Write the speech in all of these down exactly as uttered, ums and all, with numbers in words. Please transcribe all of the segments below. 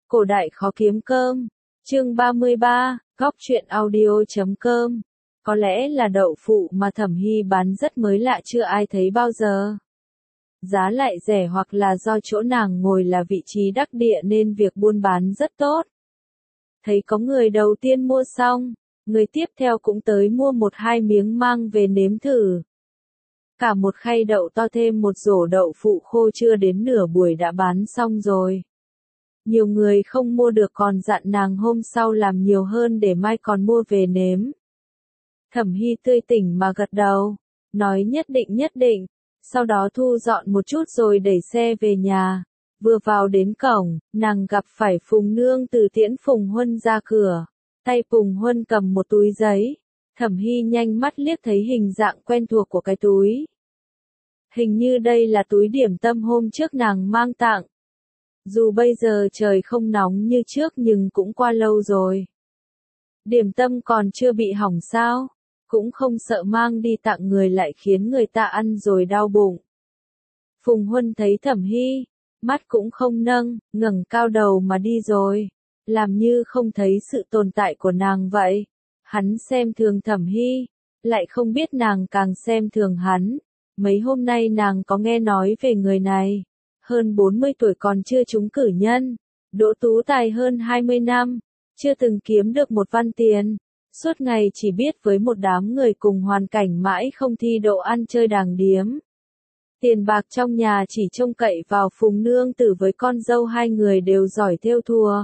Cổ đại khó kiếm cơm. Chương ba mươi ba, góc truyện audio chấm com. Có lẽ là đậu phụ mà Thẩm Hy bán rất mới lạ chưa ai thấy bao giờ. Giá lại rẻ hoặc là do chỗ nàng ngồi là vị trí đắc địa nên việc buôn bán rất tốt. Thấy có người đầu tiên mua xong, người tiếp theo cũng tới mua một hai miếng mang về nếm thử. Cả một khay đậu to thêm một rổ đậu phụ khô chưa đến nửa buổi đã bán xong rồi. Nhiều người không mua được còn dặn nàng hôm sau làm nhiều hơn để mai còn mua về nếm. Thẩm Hy tươi tỉnh mà gật đầu, nói nhất định nhất định, sau đó thu dọn một chút rồi đẩy xe về nhà. Vừa vào đến cổng, nàng gặp phải Phùng Nương Tử tiễn Phùng Huân ra cửa. Tay Phùng Huân cầm một túi giấy. Thẩm Hy nhanh mắt liếc thấy hình dạng quen thuộc của cái túi. Hình như đây là túi điểm tâm hôm trước nàng mang tặng. Dù bây giờ trời không nóng như trước nhưng cũng qua lâu rồi. Điểm tâm còn chưa bị hỏng sao? Cũng không sợ mang đi tặng người lại khiến người ta ăn rồi đau bụng. Phùng Huân thấy Thẩm Hy, mắt cũng không nâng, ngẩng cao đầu mà đi rồi. Làm như không thấy sự tồn tại của nàng vậy. Hắn xem thường Thẩm Hy, lại không biết nàng càng xem thường hắn. Mấy hôm nay nàng có nghe nói về người này. Hơn bốn mươi tuổi còn chưa trúng cử nhân. Đỗ tú tài hơn hai mươi năm. Chưa từng kiếm được một văn tiền. Suốt ngày chỉ biết với một đám người cùng hoàn cảnh mãi không thi đậu ăn chơi đàng điếm. Tiền bạc trong nhà chỉ trông cậy vào Phùng Nương Tử với con dâu hai người đều giỏi thêu thùa.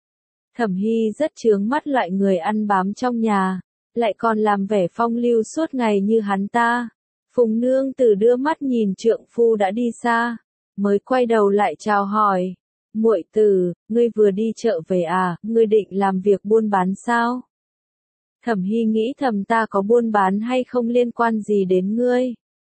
Thẩm Hy rất chướng mắt loại người ăn bám trong nhà, lại còn làm vẻ phong lưu suốt ngày như hắn ta. Phùng Nương Tử đưa mắt nhìn trượng phu đã đi xa, mới quay đầu lại chào hỏi. Muội tử, ngươi vừa đi chợ về à, ngươi định làm việc buôn bán sao? Thẩm Hy nghĩ thầm ta có buôn bán hay không liên quan gì đến ngươi.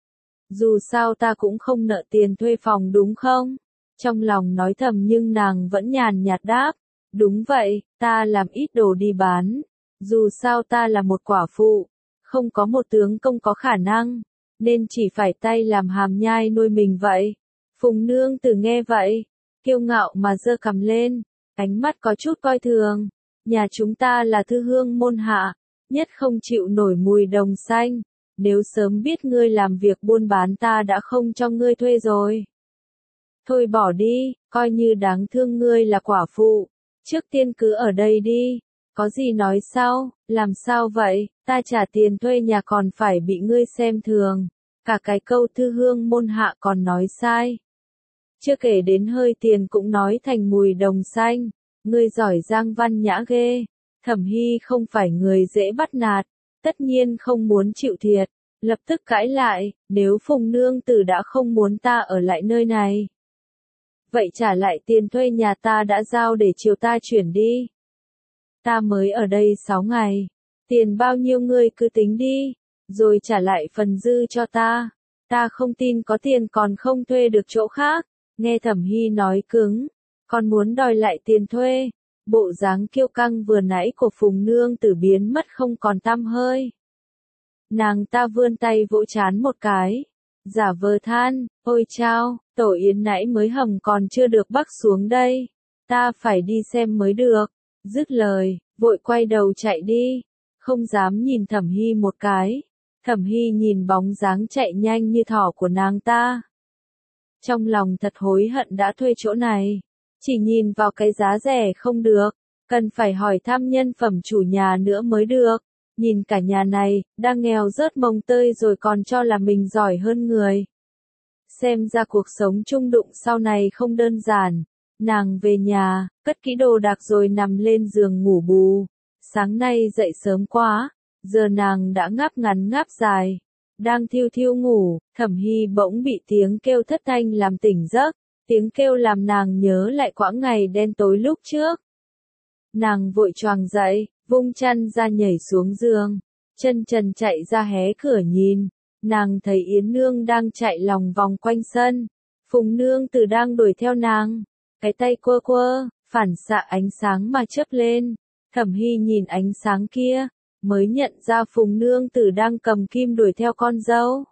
Dù sao ta cũng không nợ tiền thuê phòng đúng không? Trong lòng nói thầm nhưng nàng vẫn nhàn nhạt đáp. Đúng vậy, ta làm ít đồ đi bán. Dù sao ta là một quả phụ, không có một tướng công có khả năng, nên chỉ phải tay làm hàm nhai nuôi mình vậy. Phùng Nương Tử nghe vậy, kiêu ngạo mà giơ cằm lên, ánh mắt có chút coi thường. Nhà chúng ta là thư hương môn hạ, nhất không chịu nổi mùi đồng xanh. Nếu sớm biết ngươi làm việc buôn bán ta đã không cho ngươi thuê rồi. Thôi bỏ đi, coi như đáng thương ngươi là quả phụ. Trước tiên cứ ở đây đi. Có gì nói sau, làm sao vậy, ta trả tiền thuê nhà còn phải bị ngươi xem thường. Cả cái câu thư hương môn hạ còn nói sai. Chưa kể đến hơi tiền cũng nói thành mùi đồng xanh. Ngươi giỏi giang văn nhã ghê. Thẩm Hy không phải người dễ bắt nạt. Tất nhiên không muốn chịu thiệt. Lập tức cãi lại, nếu Phùng Nương Tử đã không muốn ta ở lại nơi này. Vậy trả lại tiền thuê nhà ta đã giao để chiều ta chuyển đi. Ta mới ở đây sáu ngày. Tiền bao nhiêu ngươi cứ tính đi. Rồi trả lại phần dư cho ta. Ta không tin có tiền còn không thuê được chỗ khác. Nghe Thẩm Hy nói cứng. Còn muốn đòi lại tiền thuê. Bộ dáng kiêu căng vừa nãy của Phùng Nương Tử biến mất không còn tăm hơi. Nàng ta vươn tay vỗ chán một cái. Giả vờ than, ôi chao, tổ yến nãy mới hầm còn chưa được bắc xuống đây. Ta phải đi xem mới được. Dứt lời, vội quay đầu chạy đi. Không dám nhìn Thẩm Hy một cái. Thẩm Hy nhìn bóng dáng chạy nhanh như thỏ của nàng ta. Trong lòng thật hối hận đã thuê chỗ này. Chỉ nhìn vào cái giá rẻ không được. Cần phải hỏi thăm nhân phẩm chủ nhà nữa mới được. Nhìn cả nhà này, đang nghèo rớt mồng tơi rồi còn cho là mình giỏi hơn người. Xem ra cuộc sống chung đụng sau này không đơn giản. Nàng về nhà, cất kỹ đồ đạc rồi nằm lên giường ngủ bù. Sáng nay dậy sớm quá, giờ nàng đã ngáp ngắn ngáp dài. Đang thiêu thiêu ngủ, Thẩm Hy bỗng bị tiếng kêu thất thanh làm tỉnh giấc. Tiếng kêu làm nàng nhớ lại quãng ngày đen tối lúc trước. Nàng vội choàng dậy, vung chăn ra nhảy xuống giường, chân trần chạy ra hé cửa nhìn, nàng thấy Yến Nương đang chạy lòng vòng quanh sân, Phùng Nương Tử đang đuổi theo nàng, cái tay quơ quơ, phản xạ ánh sáng mà chớp lên, Thẩm Hy nhìn ánh sáng kia, mới nhận ra Phùng Nương Tử đang cầm kim đuổi theo con dâu.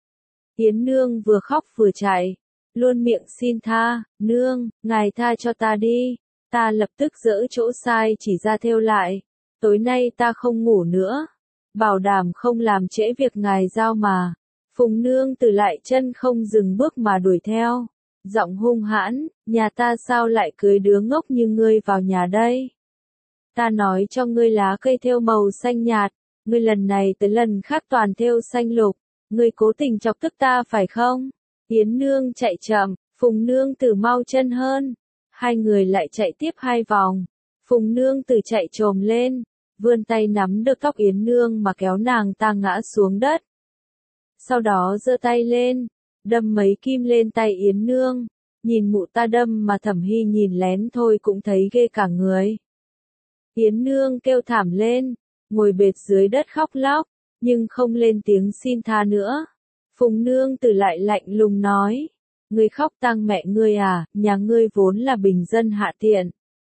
Yến Nương vừa khóc vừa chạy, luôn miệng xin tha, nương, ngài tha cho ta đi, Ta lập tức dỡ chỗ sai chỉ ra thêu lại. Tối nay ta không ngủ nữa. Bảo đảm không làm trễ việc ngài giao mà. Phùng nương tử lại chân không dừng bước mà đuổi theo. Giọng hung hãn, nhà ta sao lại cưới đứa ngốc như ngươi vào nhà đây? Ta nói cho ngươi lá cây thêu màu xanh nhạt, ngươi lần này tới lần khác toàn thêu xanh lục, ngươi cố tình chọc tức ta phải không? Yến nương chạy chậm, Phùng nương tử mau chân hơn. Hai người lại chạy tiếp hai vòng. Phùng nương tử chạy trồm lên, vươn tay nắm được tóc Yến nương mà kéo nàng ta ngã xuống đất. Sau đó giơ tay lên, đâm mấy kim lên tay Yến nương. Nhìn mụ ta đâm mà Thẩm Hy nhìn lén thôi cũng thấy ghê cả người. Yến nương kêu thảm lên, ngồi bệt dưới đất khóc lóc, nhưng không lên tiếng xin tha nữa. Phùng nương tử lại lạnh lùng nói, ngươi khóc tang mẹ ngươi à, nhà ngươi vốn là bình dân hạ tiện.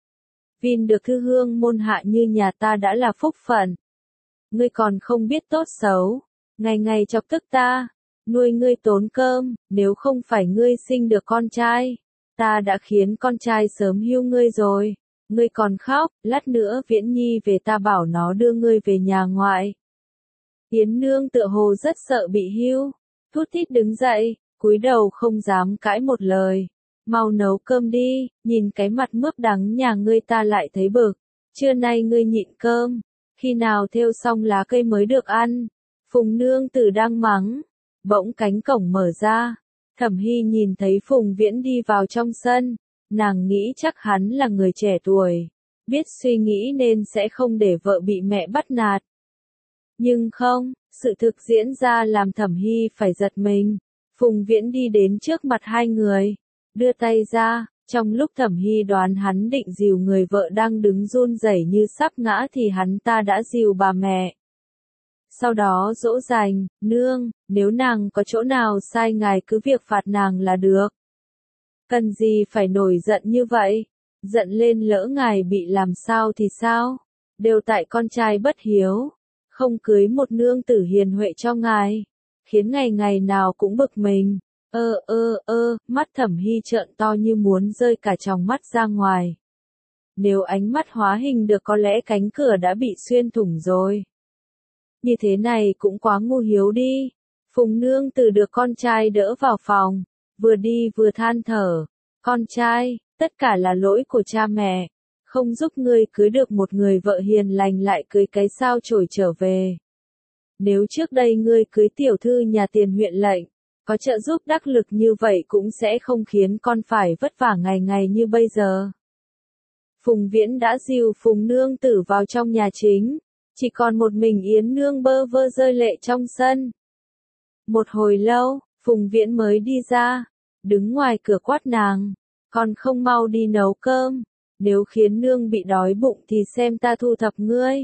Vin được thư hương môn hạ như nhà ta đã là phúc phận. Ngươi còn không biết tốt xấu, ngày ngày chọc tức ta, nuôi ngươi tốn cơm, nếu không phải ngươi sinh được con trai, ta đã khiến con trai sớm hưu ngươi rồi. Ngươi còn khóc, lát nữa Viễn Nhi về ta bảo nó đưa ngươi về nhà ngoại. Yến nương tựa hồ rất sợ bị hưu, thút thít đứng dậy, cúi đầu không dám cãi một lời. Mau nấu cơm đi, nhìn cái mặt mướp đắng nhà ngươi ta lại thấy bực. Trưa nay ngươi nhịn cơm, khi nào thêu xong lá cây mới được ăn. Phùng nương tử đang mắng, bỗng cánh cổng mở ra. Thẩm Hy nhìn thấy Phùng Viễn đi vào trong sân, nàng nghĩ chắc hắn là người trẻ tuổi, biết suy nghĩ nên sẽ không để vợ bị mẹ bắt nạt. Nhưng không, sự thực diễn ra làm Thẩm Hy phải giật mình. Phùng Viễn đi đến trước mặt hai người, đưa tay ra, trong lúc Thẩm Hy đoán hắn định dìu người vợ đang đứng run rẩy như sắp ngã thì hắn ta đã dìu bà mẹ. Sau đó dỗ dành, nương, nếu nàng có chỗ nào sai ngài cứ việc phạt nàng là được. Cần gì phải nổi giận như vậy? Giận lên lỡ ngài bị làm sao thì sao? Đều tại con trai bất hiếu, không cưới một nương tử hiền huệ cho ngài, khiến ngày ngày nào cũng bực mình. Ơ ơ ơ, mắt Thẩm Hy trợn to như muốn rơi cả tròng mắt ra ngoài. Nếu ánh mắt hóa hình được có lẽ cánh cửa đã bị xuyên thủng rồi. Như thế này cũng quá ngu hiếu đi. Phùng nương tử được con trai đỡ vào phòng, vừa đi vừa than thở. Con trai, tất cả là lỗi của cha mẹ, không giúp ngươi cưới được một người vợ hiền lành lại cưới cái sao chổi trở về. Nếu trước đây ngươi cưới tiểu thư nhà tiền huyện lệnh, có trợ giúp đắc lực như vậy cũng sẽ không khiến con phải vất vả ngày ngày như bây giờ. Phùng Viễn đã dìu Phùng nương tử vào trong nhà chính, chỉ còn một mình Yến nương bơ vơ rơi lệ trong sân. Một hồi lâu, Phùng Viễn mới đi ra, đứng ngoài cửa quát nàng, còn không mau đi nấu cơm, nếu khiến nương bị đói bụng thì xem ta thu thập ngươi.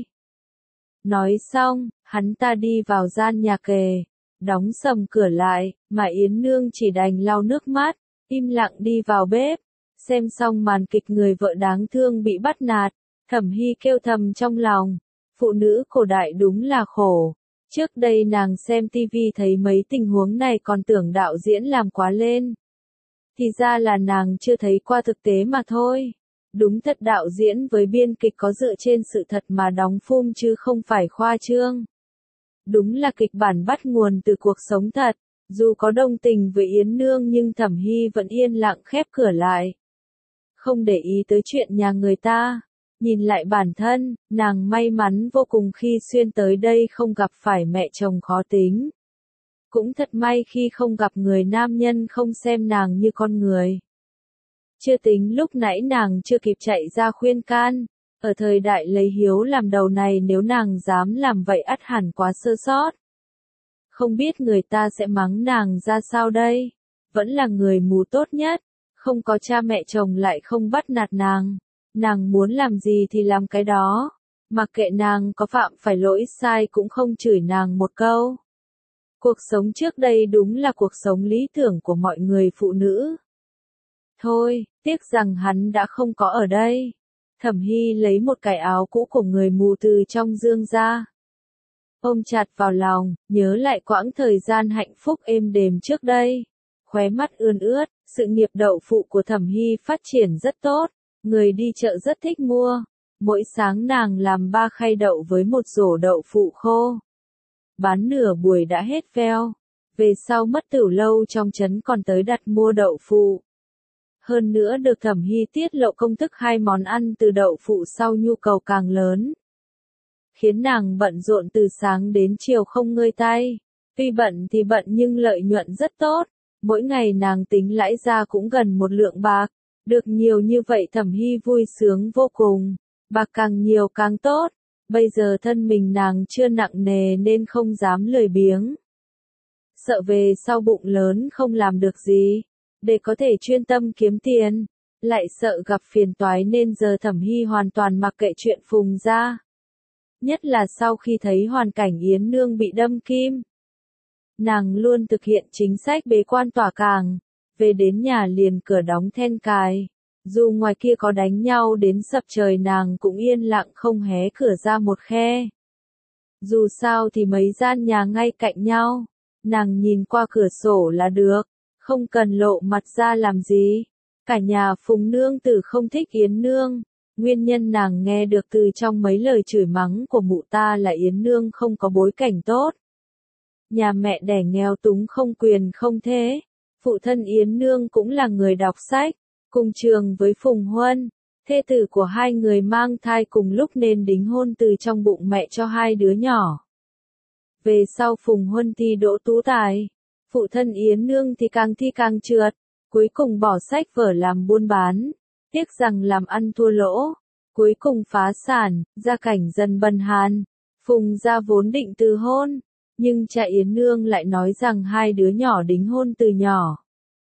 Nói xong, hắn ta đi vào gian nhà kề, đóng sầm cửa lại, mà Yến nương chỉ đành lau nước mắt, im lặng đi vào bếp. Xem xong màn kịch người vợ đáng thương bị bắt nạt, Thẩm Hy kêu thầm trong lòng, phụ nữ cổ đại đúng là khổ. Trước đây nàng xem tivi thấy mấy tình huống này còn tưởng đạo diễn làm quá lên. Thì ra là nàng chưa thấy qua thực tế mà thôi. Đúng thật, đạo diễn với biên kịch có dựa trên sự thật mà đóng phim chứ không phải khoa trương. Đúng là kịch bản bắt nguồn từ cuộc sống thật. Dù có đồng tình với Yến nương nhưng Thẩm Hy vẫn yên lặng khép cửa lại. Không để ý tới chuyện nhà người ta. Nhìn lại bản thân, nàng may mắn vô cùng khi xuyên tới đây không gặp phải mẹ chồng khó tính. Cũng thật may khi không gặp người nam nhân không xem nàng như con người. Chưa tính lúc nãy nàng chưa kịp chạy ra khuyên can, ở thời đại lấy hiếu làm đầu này nếu nàng dám làm vậy ắt hẳn quá sơ sót. Không biết người ta sẽ mắng nàng ra sao đây, vẫn là người mù tốt nhất, không có cha mẹ chồng lại không bắt nạt nàng. Nàng muốn làm gì thì làm cái đó, mặc kệ nàng có phạm phải lỗi sai cũng không chửi nàng một câu. Cuộc sống trước đây đúng là cuộc sống lý tưởng của mọi người phụ nữ. Thôi, tiếc rằng hắn đã không có ở đây. Thẩm Hy lấy một cái áo cũ của người mù từ trong dương ra. Ôm chặt vào lòng, nhớ lại quãng thời gian hạnh phúc êm đềm trước đây. Khóe mắt ươn ướt, sự nghiệp đậu phụ của Thẩm Hy phát triển rất tốt. Người đi chợ rất thích mua. Mỗi sáng nàng làm ba khay đậu với một rổ đậu phụ khô. Bán nửa buổi đã hết veo. Về sau mất tửu lâu trong trấn còn tới đặt mua đậu phụ. Hơn nữa được Thẩm Hy tiết lộ công thức hai món ăn từ đậu phụ sau nhu cầu càng lớn. Khiến nàng bận rộn từ sáng đến chiều không ngơi tay. Tuy bận thì bận nhưng lợi nhuận rất tốt. Mỗi ngày nàng tính lãi ra cũng gần một lượng bạc. Được nhiều như vậy Thẩm Hy vui sướng vô cùng. Bạc càng nhiều càng tốt. Bây giờ thân mình nàng chưa nặng nề nên không dám lười biếng. Sợ về sau bụng lớn không làm được gì. Để có thể chuyên tâm kiếm tiền. Lại sợ gặp phiền toái nên giờ Thẩm Hy hoàn toàn mặc kệ chuyện Phùng gia. Nhất là sau khi thấy hoàn cảnh Yến Nương bị đâm kim. Nàng luôn thực hiện chính sách bế quan tỏa càng. Về đến nhà liền cửa đóng then cài. Dù ngoài kia có đánh nhau đến sập trời nàng cũng yên lặng không hé cửa ra một khe. Dù sao thì mấy gian nhà ngay cạnh nhau. Nàng nhìn qua cửa sổ là được. Không cần lộ mặt ra làm gì. Cả nhà Phùng nương tử không thích Yến Nương. Nguyên nhân nàng nghe được từ trong mấy lời chửi mắng của mụ ta là Yến Nương không có bối cảnh tốt. Nhà mẹ đẻ nghèo túng không quyền không thế. Phụ thân Yến Nương cũng là người đọc sách. Cùng trường với Phùng Huân. Thê tử của hai người mang thai cùng lúc nên đính hôn từ trong bụng mẹ cho hai đứa nhỏ. Về sau Phùng Huân thi đỗ tú tài. Phụ thân Yến Nương thì càng thi càng trượt. Cuối cùng bỏ sách vở làm buôn bán. Tiếc rằng làm ăn thua lỗ. Cuối cùng phá sản, gia cảnh dần bần hàn. Phùng gia vốn định từ hôn. Nhưng cha Yến Nương lại nói rằng hai đứa nhỏ đính hôn từ nhỏ.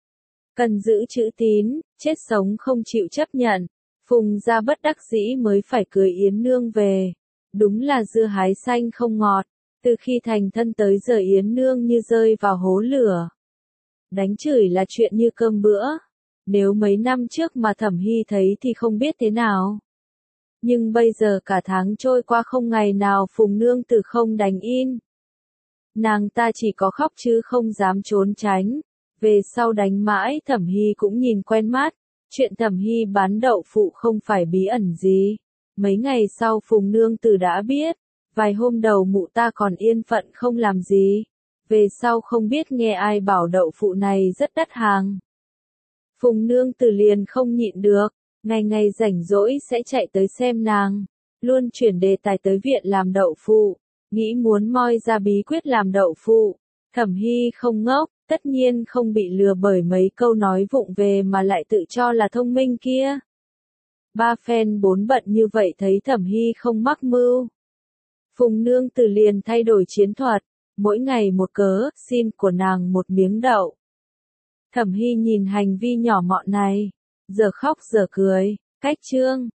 Cần giữ chữ tín, chết sống không chịu chấp nhận. Phùng gia bất đắc dĩ mới phải cưới Yến Nương về. Đúng là dưa hái xanh không ngọt. Từ khi thành thân tới giờ Yến Nương như rơi vào hố lửa. Đánh chửi là chuyện như cơm bữa. Nếu mấy năm trước mà Thẩm Hy thấy thì không biết thế nào. Nhưng bây giờ cả tháng trôi qua không ngày nào Phùng nương tử không đánh in. Nàng ta chỉ có khóc chứ không dám trốn tránh. Về sau đánh mãi Thẩm Hy cũng nhìn quen mắt. Chuyện Thẩm Hy bán đậu phụ không phải bí ẩn gì. Mấy ngày sau Phùng nương tử đã biết. Vài hôm đầu mụ ta còn yên phận không làm gì. Về sau không biết nghe ai bảo đậu phụ này rất đắt hàng. Phùng nương tử liền không nhịn được. Ngày ngày rảnh rỗi sẽ chạy tới xem nàng. Luôn chuyển đề tài tới viện làm đậu phụ. Nghĩ muốn moi ra bí quyết làm đậu phụ. Thẩm Hy không ngốc. Tất nhiên không bị lừa bởi mấy câu nói vụng về mà lại tự cho là thông minh kia. Ba phen bốn bận như vậy thấy Thẩm Hy không mắc mưu. Phùng nương tử liền thay đổi chiến thuật. Mỗi ngày một cớ, xin của nàng một miếng đậu. Thẩm Hy nhìn hành vi nhỏ mọn này. Giờ khóc giờ cười. Cách chương.